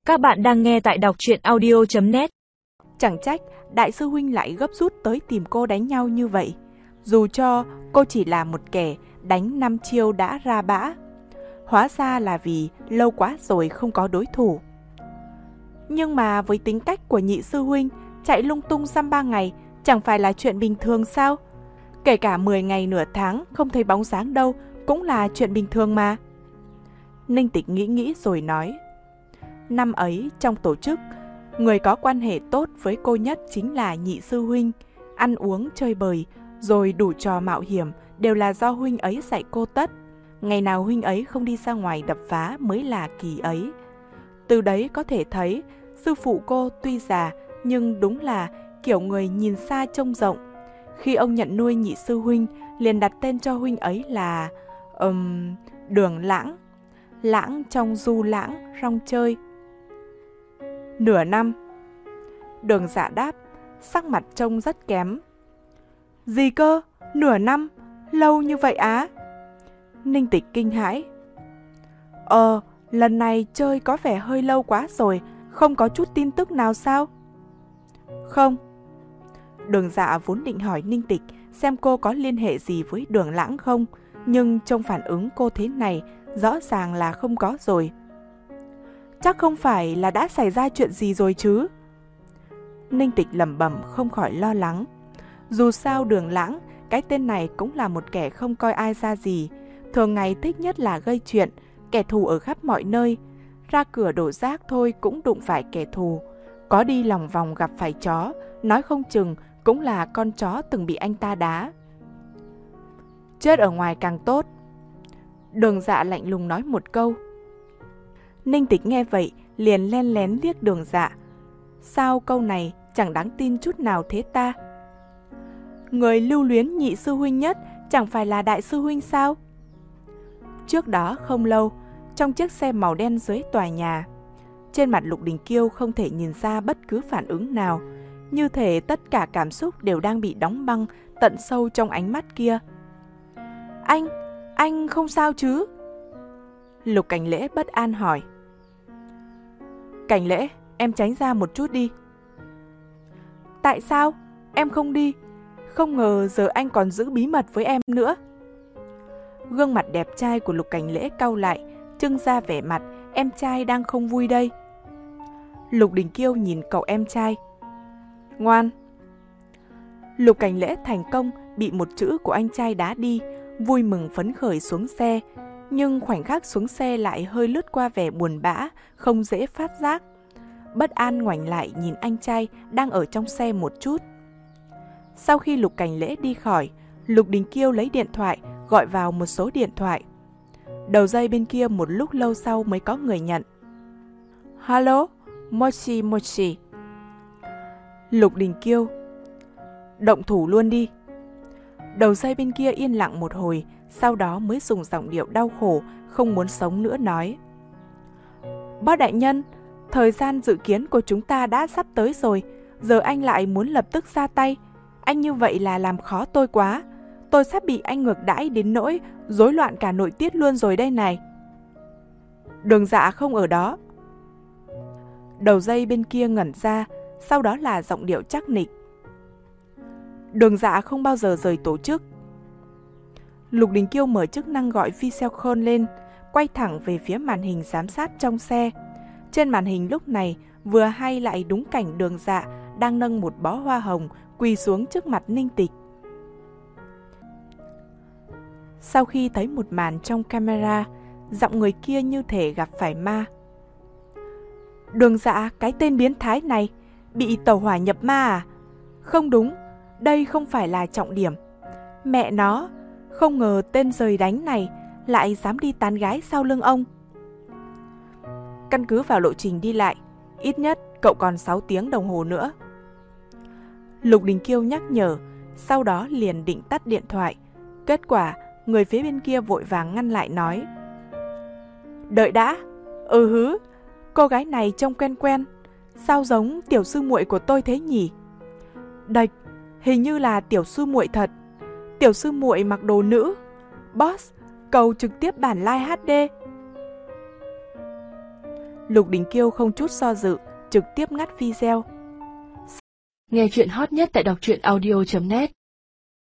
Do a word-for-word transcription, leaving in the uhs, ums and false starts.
Các bạn đang nghe tại đọc truyện audio chấm net. Chẳng trách đại sư huynh lại gấp rút tới tìm cô đánh nhau như vậy. Dù cho cô chỉ là một kẻ đánh năm chiêu đã ra bã. Hóa ra là vì lâu quá rồi không có đối thủ. Nhưng mà với tính cách của nhị sư huynh, chạy lung tung dăm ba ngày chẳng phải là chuyện bình thường sao? Kể cả mười ngày nửa tháng không thấy bóng dáng đâu cũng là chuyện bình thường mà. Ninh Tịch nghĩ nghĩ rồi nói. Năm ấy trong tổ chức, người có quan hệ tốt với cô nhất chính là nhị sư huynh. Ăn uống chơi bời rồi đủ trò mạo hiểm đều là do huynh ấy dạy cô tất. Ngày nào huynh ấy không đi ra ngoài đập phá mới là kỳ ấy. Từ đấy có thể thấy sư phụ cô tuy già nhưng đúng là kiểu người nhìn xa trông rộng. Khi ông nhận nuôi nhị sư huynh liền đặt tên cho huynh ấy là um, Đường Lãng. Lãng trong du lãng rong chơi. Nửa năm. Đường Dạ đáp, sắc mặt trông rất kém. Gì cơ? Nửa năm? Lâu như vậy á? Ninh Tịch kinh hãi. Ờ, lần này chơi có vẻ hơi lâu quá rồi, không có chút tin tức nào sao? Không. Đường Dạ vốn định hỏi Ninh Tịch xem cô có liên hệ gì với Đường Lãng không, nhưng trong phản ứng cô thế này rõ ràng là không có rồi. Chắc không phải là đã xảy ra chuyện gì rồi chứ? Ninh Tịch lẩm bẩm không khỏi lo lắng. Dù sao Đường Lãng, cái tên này cũng là một kẻ không coi ai ra gì. Thường ngày thích nhất là gây chuyện, kẻ thù ở khắp mọi nơi. Ra cửa đổ rác thôi cũng đụng phải kẻ thù. Có đi lòng vòng gặp phải chó, nói không chừng cũng là con chó từng bị anh ta đá. Chết ở ngoài càng tốt. Đường Dạ lạnh lùng nói một câu. Ninh Tịch nghe vậy liền len lén liếc Đường Dạ. Sao câu này chẳng đáng tin chút nào thế ta? Người lưu luyến nhị sư huynh nhất chẳng phải là đại sư huynh sao? Trước đó không lâu, trong chiếc xe màu đen dưới tòa nhà, trên mặt Lục Đình Kiêu không thể nhìn ra bất cứ phản ứng nào, như thể tất cả cảm xúc đều đang bị đóng băng tận sâu trong ánh mắt kia. Anh, anh không sao chứ? Lục Cảnh Lễ bất an hỏi. Cảnh Lễ, em tránh ra một chút đi. Tại sao? Em không đi. Không ngờ giờ anh còn giữ bí mật với em nữa. Gương mặt đẹp trai của Lục Cảnh Lễ cau lại, trưng ra vẻ mặt em trai đang không vui đây. Lục Đình Kiêu nhìn cậu em trai. Ngoan. Lục Cảnh Lễ thành công bị một chữ của anh trai đá đi, vui mừng phấn khởi xuống xe. Nhưng khoảnh khắc xuống xe lại hơi lướt qua vẻ buồn bã, không dễ phát giác. Bất an ngoảnh lại nhìn anh trai đang ở trong xe một chút. Sau khi Lục Cảnh Lễ đi khỏi, Lục Đình Kiêu lấy điện thoại gọi vào một số điện thoại. Đầu dây bên kia một lúc lâu sau mới có người nhận. Hello, Mochi Mochi. Lục Đình Kiêu. Động thủ luôn đi. Đầu dây bên kia yên lặng một hồi, sau đó mới dùng giọng điệu đau khổ, không muốn sống nữa nói. Bác đại nhân, thời gian dự kiến của chúng ta đã sắp tới rồi, giờ anh lại muốn lập tức ra tay. Anh như vậy là làm khó tôi quá. Tôi sắp bị anh ngược đãi đến nỗi rối loạn cả nội tiết luôn rồi đây này. Đường Dạ không ở đó. Đầu dây bên kia ngẩn ra, sau đó là giọng điệu chắc nịch. Đường Dạ không bao giờ rời tổ chức. Lục Đình Kiêu mở chức năng gọi video call lên, quay thẳng về phía màn hình giám sát trong xe. Trên màn hình lúc này vừa hay lại đúng cảnh Đường Dạ đang nâng một bó hoa hồng quỳ xuống trước mặt Ninh Tịch. Sau khi thấy một màn trong camera, giọng người kia như thể gặp phải ma. Đường Dạ, cái tên biến thái này, bị tẩu hỏa nhập ma à? Không đúng, đây không phải là trọng điểm. Mẹ nó, không ngờ tên giời đánh này lại dám đi tán gái sau lưng ông. Căn cứ vào lộ trình đi lại, ít nhất cậu còn sáu tiếng đồng hồ nữa. Lục Đình Kiêu nhắc nhở, sau đó liền định tắt điện thoại. Kết quả, người phía bên kia vội vàng ngăn lại nói. Đợi đã, ừ hứ, cô gái này trông quen quen, sao giống tiểu sư muội của tôi thế nhỉ? Đạch, hình như là tiểu sư muội thật. Tiểu sư muội mặc đồ nữ. Boss, cầu trực tiếp bản live hát đê. Lục Đình Kiêu không chút do dự, trực tiếp ngắt video. Nghe chuyện hot nhất tại đọc truyện audio chấm net.